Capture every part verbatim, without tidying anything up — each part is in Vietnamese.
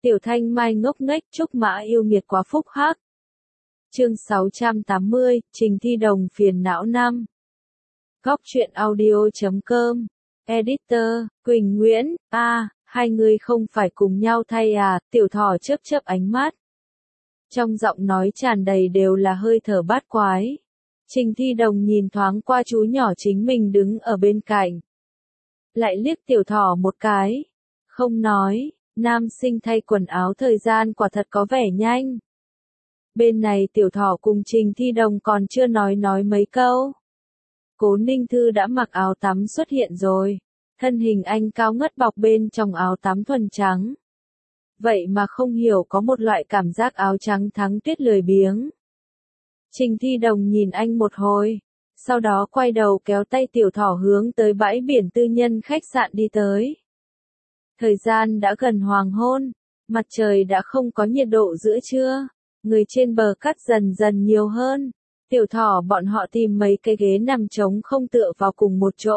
Tiểu Thanh Mai ngốc nghếch, Trúc Mã yêu nghiệt quá phúc hắc. Chương sáu trăm tám mươi, Trình Thi Đồng phiền não năm. Góc truyện audio chấm com. Editor, Quỳnh Nguyễn, a, à, hai người không phải cùng nhau thay à, Tiểu Thỏ chớp chớp ánh mắt. Trong giọng nói tràn đầy đều là hơi thở bát quái. Trình Thi Đồng nhìn thoáng qua chú nhỏ chính mình đứng ở bên cạnh. Lại liếc Tiểu Thỏ một cái. Không nói, nam sinh thay quần áo thời gian quả thật có vẻ nhanh. Bên này Tiểu Thỏ cùng Trình Thi Đồng còn chưa nói nói mấy câu. Cố Ninh Thư đã mặc áo tắm xuất hiện rồi. Thân hình anh cao ngất bọc bên trong áo tắm thuần trắng. Vậy mà không hiểu có một loại cảm giác áo trắng thắng tuyết lười biếng. Trình Thi Đồng nhìn anh một hồi. Sau đó quay đầu kéo tay Tiểu Thỏ hướng tới bãi biển tư nhân khách sạn đi tới. Thời gian đã gần hoàng hôn. Mặt trời đã không có nhiệt độ giữa trưa. Người trên bờ cát dần dần nhiều hơn. Tiểu Thỏ bọn họ tìm mấy cái ghế nằm trống không tựa vào cùng một chỗ.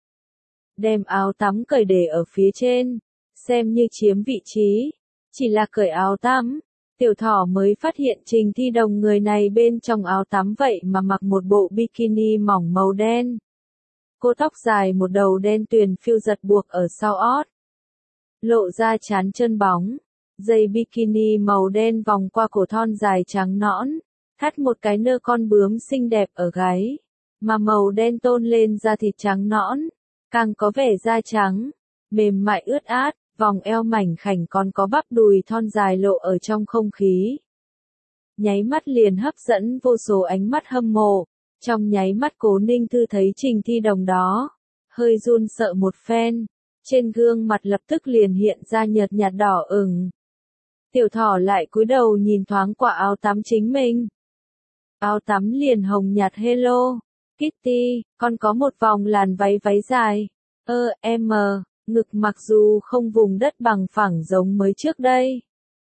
Đem áo tắm cởi để ở phía trên. Xem như chiếm vị trí. Chỉ là cởi áo tắm. Tiểu Thỏ mới phát hiện Trình Thi Đồng người này bên trong áo tắm vậy mà mặc một bộ bikini mỏng màu đen. Cô tóc dài một đầu đen tuyền phiêu giật buộc ở sau ót. Lộ ra trán chân bóng. Dây bikini màu đen vòng qua cổ thon dài trắng nõn. Thắt một cái nơ con bướm xinh đẹp ở gáy. Mà màu đen tôn lên da thịt trắng nõn. Càng có vẻ da trắng. Mềm mại ướt át. Vòng eo mảnh khảnh còn có bắp đùi thon dài lộ ở trong không khí. Nháy mắt liền hấp dẫn vô số ánh mắt hâm mộ. Trong nháy mắt Cố Ninh Thư thấy Trình Thi Đồng đó. Hơi run sợ một phen. Trên gương mặt lập tức liền hiện ra nhợt nhạt đỏ ửng. Tiểu Thỏ lại cúi đầu nhìn thoáng qua áo tắm chính mình. Áo tắm liền hồng nhạt Hello Kitty, còn có một vòng làn váy váy dài. Ơ, em mờ. Ngực mặc dù không vùng đất bằng phẳng giống mới trước đây.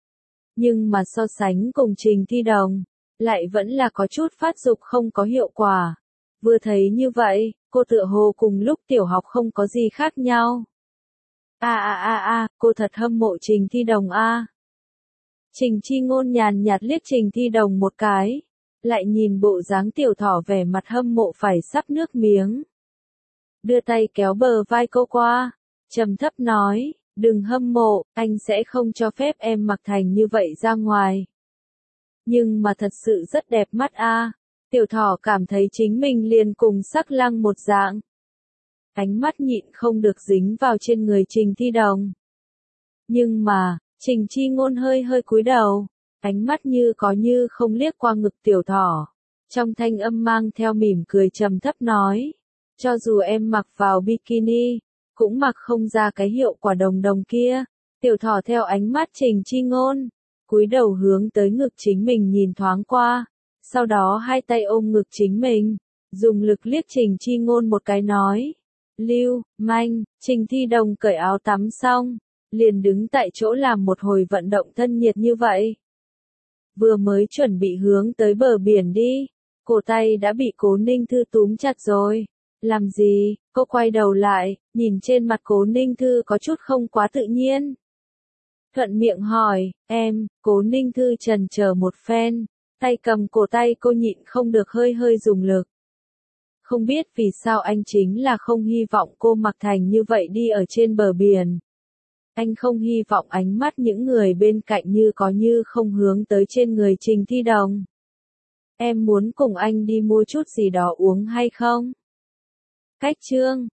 Nhưng mà so sánh cùng Trình Thi Đồng, lại vẫn là có chút phát dục không có hiệu quả. Vừa thấy như vậy, cô tựa hồ cùng lúc tiểu học không có gì khác nhau. A a a a, cô thật hâm mộ Trình Thi Đồng a. À. Trình Chi Ngôn nhàn nhạt liếc Trình Thi Đồng một cái, lại nhìn bộ dáng Tiểu Thỏ vẻ mặt hâm mộ phải sắp nước miếng. Đưa tay kéo bờ vai cô qua. Trầm thấp nói, đừng hâm mộ, anh sẽ không cho phép em mặc thành như vậy ra ngoài. Nhưng mà thật sự rất đẹp mắt a. À. Tiểu Thỏ cảm thấy chính mình liền cùng sắc lăng một dạng. Ánh mắt nhịn không được dính vào trên người Trình Thi Đồng. Nhưng mà, Trình Chi Ngôn hơi hơi cúi đầu, ánh mắt như có như không liếc qua ngực Tiểu Thỏ. Trong thanh âm mang theo mỉm cười trầm thấp nói, cho dù em mặc vào bikini, cũng mặc không ra cái hiệu quả đồng đồng kia. Tiểu Thỏ theo ánh mắt Trình Chi Ngôn, cúi đầu hướng tới ngực chính mình nhìn thoáng qua, sau đó hai tay ôm ngực chính mình, dùng lực liếc Trình Chi Ngôn một cái nói, lưu, manh. Trình Thi Đồng cởi áo tắm xong, liền đứng tại chỗ làm một hồi vận động thân nhiệt như vậy. Vừa mới chuẩn bị hướng tới bờ biển đi, cổ tay đã bị Cố Ninh Thư túm chặt rồi. Làm gì? Cô quay đầu lại, nhìn trên mặt Cố Ninh Thư có chút không quá tự nhiên. Thuận miệng hỏi, em, Cố Ninh Thư chần chờ một phen, tay cầm cổ tay cô nhịn không được hơi hơi dùng lực. Không biết vì sao anh chính là không hy vọng cô mặc thành như vậy đi ở trên bờ biển. Anh không hy vọng ánh mắt những người bên cạnh như có như không hướng tới trên người Trình Thi Đồng. Em muốn cùng anh đi mua chút gì đó uống hay không? Cách chương